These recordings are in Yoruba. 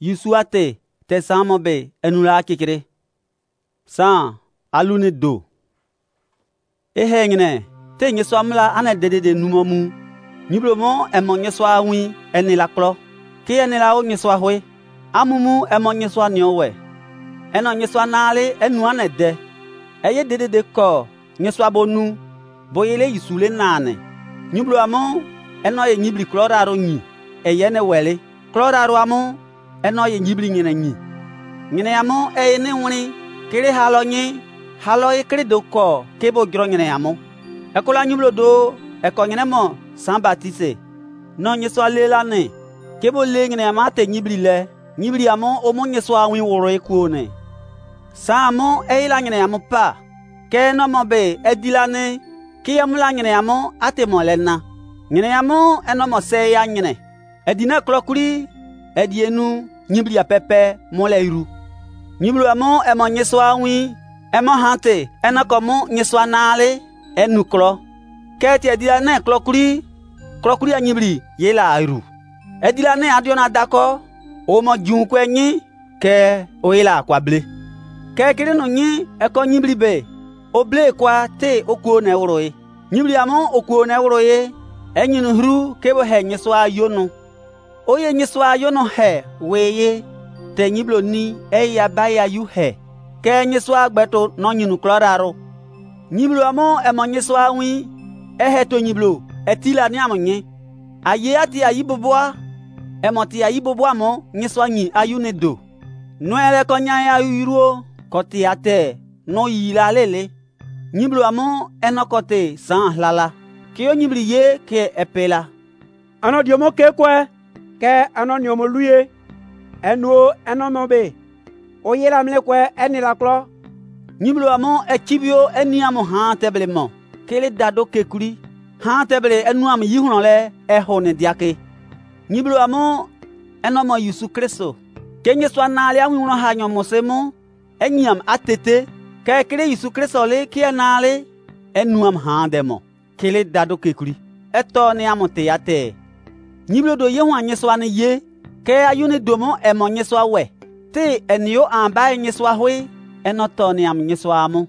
Yusuate te samobe enula kikire. San alune do. Ehengene te nyeswamla ane dede numomu. Niblomo emo nyeswa wi eni la klo. Ki eni la o nyeswa hwe. Amumu emo nyeswa niowe. Eno nyeswa nale enu ane de. Eye dede ko nyeswa bonu. Boyele yisule nane. Niblo amo eno ye nyibli kloraro nyi. Eye ne wele. Kloraro amo eno ye nyibli nyine nyi. Nyine amo eye ne wuni. Kere halo nyi. Halo ye kere do ko kebo gro nyine amo. Ekola nyiblo do eko nyine mo San Baptiste. Non nyeswa le la ne. Kebo le nyine ama te nyibli le. Nyibli amo omo nyeswa wi woro eku ne. San amo eye la nyine amo pa. Ke no mo be edila ne. Ki amula nyine amo ate mo le na. Nyine amo eno mo se ya nyine. Edina klokuri edienu nyibli ya pepe mo le iru. Nyibli amo emo nyeswa wi emo hante eno komo nyeswa nale enu klo. Ke ti edila ne klokuri ya nyibli ye la iru. Edila ne adiona dako o mo jun ko enyi ke o ye la kwable. Ke kire no nyi eko nyibli be oble kwa te okuo na ewroye. Nyibli amo okuo na ewroye. Enyinu hru kebo he nyeswa yono. Oye nyeswa yono he weye. Te nyiblo ni eya baya yu he. Ke nyeswa gbeto no nyinu kloraro. Nyiblo amo emo nyeswa wi. Ehe to nyiblo etila ni amo nye. Aye ati ayiboboa. Emo ti ayiboboa mo nyeswa nyi ayune do. Noele konya ya yuruo. Koti ate no yila lele. Nyiblo amo enokote san lala. Kyo nyibli ye ke epela. Ano diomo ke kwe. Ke ano nyomo luye. Eno eno mobe. Oye la mle kwe eni la klo. Nyiblo amo echibio eni amo han teblemo. Kele dado kekuri. Han teble enu am yihunole ehone diake. Nyiblo amo eno mo Yesu Kristo. Kenye swa nale amu uno hanyo mosemo. Enyam atete. Ke kele Yesu Kristo le kia nale enu am han demo. Kele dado kekuri. Eto ne amote yate. Nyiblo do ye wan nyeswa ne ye. Ke ayune domo emo nyeswa we. Te enyo amba nyeswa hwe. Enoto ne am nyeswa amo.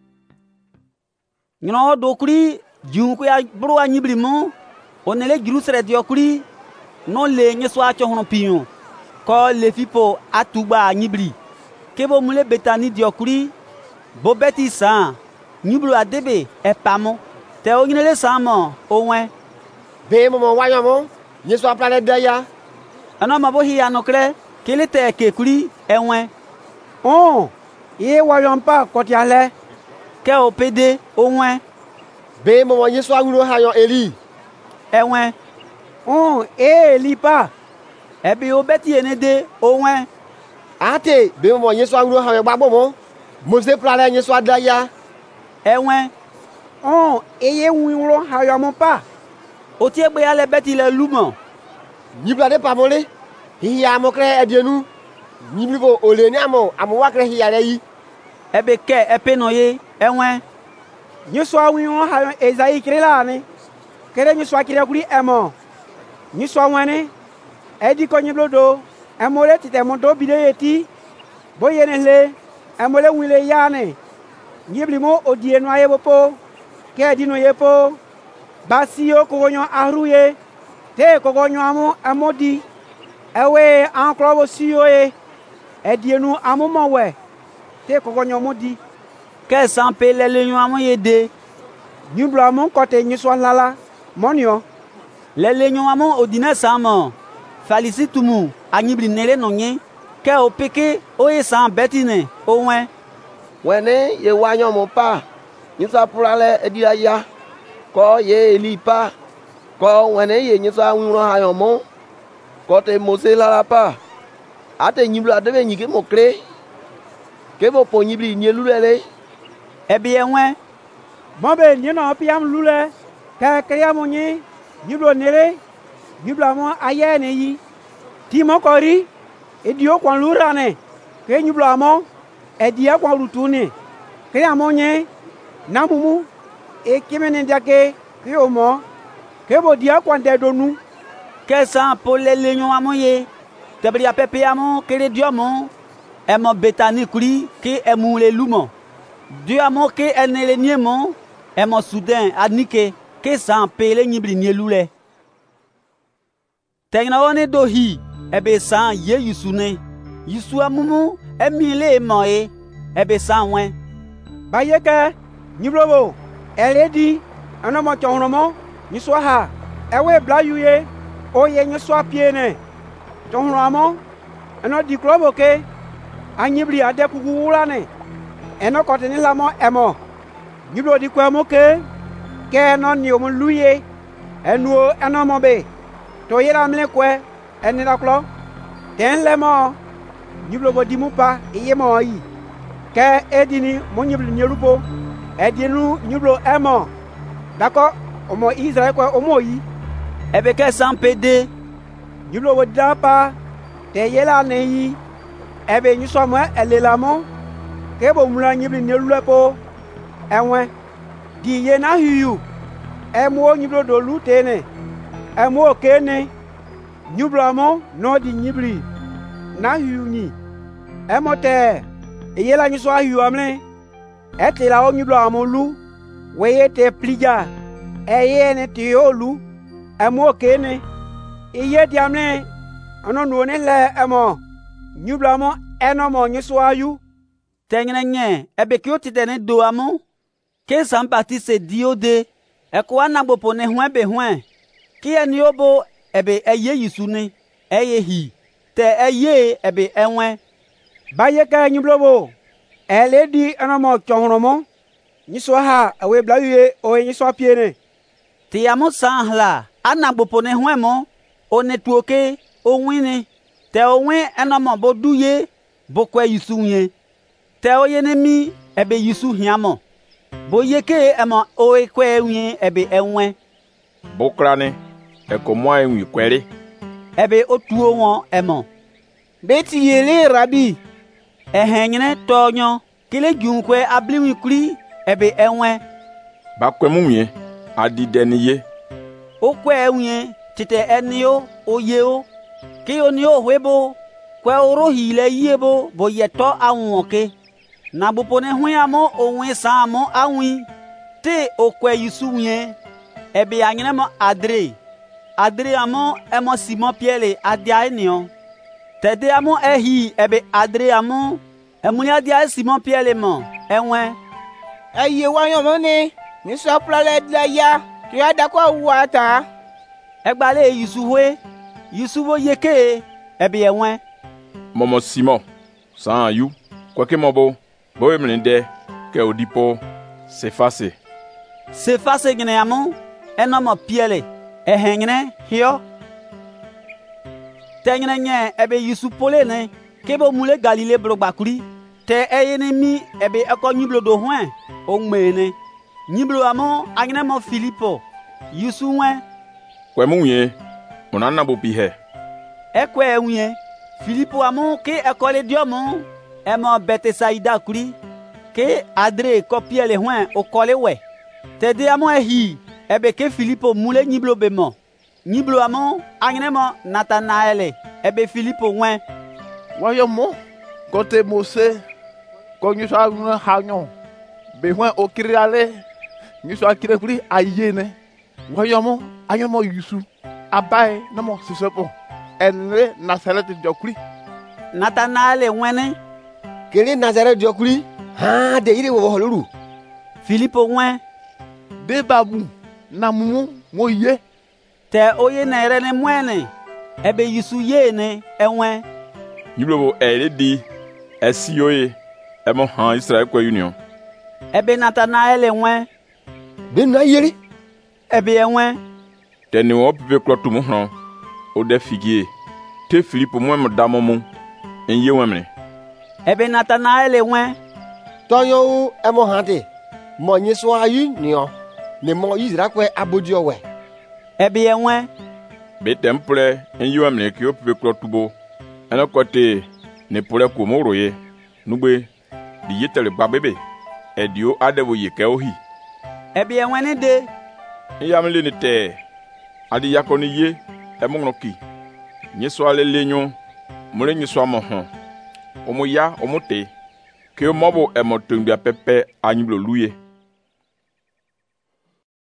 Nyino do kuri junku ya bro nyibli mo. Onele jurusere dio kuri. No le nyeswa cho hono piyon. Ko le fipo atuba nyibli. Kebo mule betani dio kuri. Bo beti san. Nyiblo adebe epamo. Te o nyele samo owen. Be mo wanyo mo. Nyeswa plane daya. Ano mabo hi anokre. Kele te kekuri ewen. Oh. Ye wayompa koti ale. Ke o pede owen. Be mo nyeswa wuro hayo Eli. Ewen. Oh, Eli pa. Ebi o beti enede owen. Ate be mo nyeswa wuro hayo gbagbo mo. Mose plane nyeswa daya. Ewen. Oh, eye wuro hayo mo pa. O tie gbe ale beti le lumo. Nyibla de pa mole. Hiya mo kre edienu. Nyiblibo ole ni amo wakre hiya le yi. Ebe ke epeno ye ewen. Nyeswa wuro hayo Ezai kirela ni. Kere nyeswa kire kuri emo. Nyeswa wene. Edi ko nyiblo do. Emole tite mo do bide yeti. Boyene le. Emole wile yane. Nyibli mo odienu aye bopo. Ke edino yepo. Basio kogonyo ahruye. Te kogonyo amo amodi. Ewe anklobo siyo ye. Edienu amo mowe. Te kogonyo modi. Ke sanpe lele nyo amo yede. Nyiblo amo kote nyeswa lala. Monio. Lele nyo amo odine samo. Falisi tumu anyibli nele nonye. Ke opeke oye san betine owen. Wene ye wanyo mo pa. Nyeswa plale edila ya. Ko ye Eli pa. Ko wene ye nyeswa wuro hayo mo. Ko te Mose la pa. Ate nyiblo adebe nyike mo kre. Kebo po nyibli nye lulele. Ebi ewen. Mobe nyeno piam lule. Ke kreya mo nye. Nyiblo nere. Nyiblo mo aye ne yi. Ti mo kori. Edio kwa lurane. Ke nyiblo amo. Edia kwa lutune. Kreya mo nye. Namumu. E kimene ndiake. Ke omo. Kebo dia kwa ndedonu. Ke san po lele nyo amo ye. Tebria pepeamo que le diamo emo betani kuri que emu le lumo. Diamo que ene le niemo emo soudain anike que san pele nyibri nielule. Tegna one dohi ebe san ye yusune. Yusu amumu emile moe ebe san wen. Bayeke nyiblobo eledi anomo tonromo nyiswa ha ewe blayuye oye nyiswa piene tonromo eno diklobo ke anyibri ade kuguwulane eno kotini lamo emo nyiblo dikwamo ke no ni omuluye enuo enomo be to yira mle kwe enira klo ten lemo nyiblo bo dimupa iyemo yi ke edini mo nyiblo nyelupo edinu nyiblo emo dako omo Israel ko omo yi ebe ke san pede nyiblo bo dapa te yela ne yi ebe nyuso mo elelamo ke bo mula nyiblo nyelupo enwe di ye na hiyu emo nyiblo do lutene emo kene nyiblo amo no di nyibli na hiyu ni emo te eyela nyuso hiyu amle etela o nyiblo amolu weye te plija eye ne ti olu emo kene iye diamle ono no ne le emo nyiblo amo enomo nyuso ayu tengene nye ebe ki o titene do amo ke san parti se diode eko anagbo pone hwen be hwen ki eni obo ebe eye yisune eye hi te eye ebe enwe bayeke nyiblobo eledi enomo chonromo nyiswa ha awe blayuye o nyiswa piene ti amo san hla anagbo pone hwen mo one tuoke o wini te o wen enomo bo duye bo kwe yisunye te o yenemi ebe yisu hiamo bo yeke emo o ekwe wi ebe enwe bokrani eko mo enwi kwere ebe otuo won emo beti yele rabi ehenyene tonyo kile junkwe abliwi kuri ebe enwe bakwemumye adideniye okwe wi tite enio oyeo ki onio hwebo kwe orohi le yebo bo yeto awonke na bopone hwiamo onwe samo awi te okwe yisuwie ebe anyene mo adre amo emo Simon Pierre adia enio tede amo ehi ebe adre amo emuni adia Simon Pierre mo enwe eye wayo mo ni so plale dia ya ti ada kwa wata egbale yusuwo yeke ebe enwe momo Simon san yu kweke mobo bo emrinde ke odipo Sefase gine amo enomo Pierre ehengene hio tengene nye ebe yusupole ne kebo mule Galile brogbakuri te eyene mi ebe eko nyiblo do hwen o ngmene nyiblo amo agne mo Filipo yusuwe kwemunye onana bo pihe ekwe unye Filipo amo ke ekole diomo emo Betesaida kuri ke adre kopie le hwen o kole we te de amo ehi ebe ke Filipo mule nyiblo bemo nyiblo amo agne mo Nathanael ebe Filipo wen wayo mo kote Mose ko nyuso agno hanyo be hwen o kiriale nyuso akire kuri ayene wayo mo ayo mo yusu abai na mo sisepo enre Nazareth jokuri Nathanael wene kele Nazareth jokuri ha de ire wo holuru Filipo wen de babu na mumu mo ye te oye na ere ne mwene ebe yusu ye ne enwe nyiblo eledi esioye emo han Israel kwa union ebe Nathanael enwe be na yeri ebe enwe teni wo pipe klotu mo hron o de figie te Filipo mo em damo mo enye wemre ebe Nathanael enwe toyo emo hante mo nyiso ayu ni o ne mo Israel kwa abodi owe ebe enwe be temple enye wemre ki o pipe klotu bo eno kote ne pole ko mo roye nugbe di yetele gbabebe edio adewo yeke ohi ebe enwe ne de yamle ni te adi yakoni ye emonroki nyeso ale lenyo mole nyiswa mo ho omo ya omo te ke mo bo e mo tungba pepe anyiblo luye